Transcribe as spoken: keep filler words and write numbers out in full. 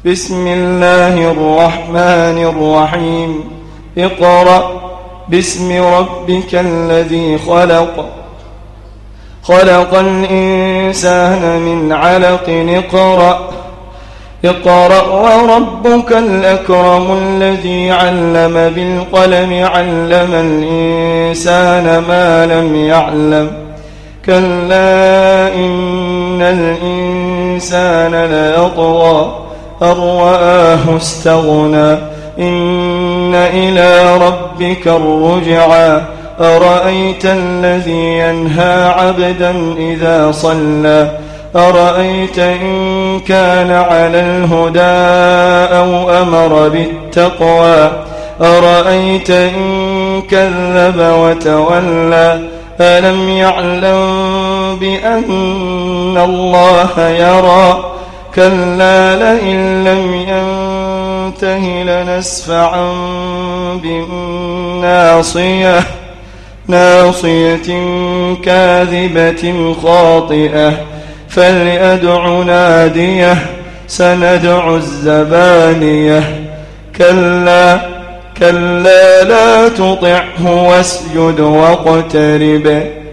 بسم الله الرحمن الرحيم اقرأ باسم ربك الذي خلق خلق الإنسان من علق اقرأ اقرأ وربك الأكرم الذي علم بالقلم علم الإنسان ما لم يعلم كلا إن الإنسان ليطغى أن رآه استغنى إن إلى ربك الرجعى أرأيت الذي ينهى عبدا إذا صلى أرأيت إن كان على الهدى أو أمر بالتقوى أرأيت إن كذب وتولى ألم يعلم بأن الله يرى كلا لئن لم ينته لنسفعا بالناصية ناصية كاذبة خاطئة فليدع ناديه سندع الزبانية كلا كلا لا تطعه واسجد واقترب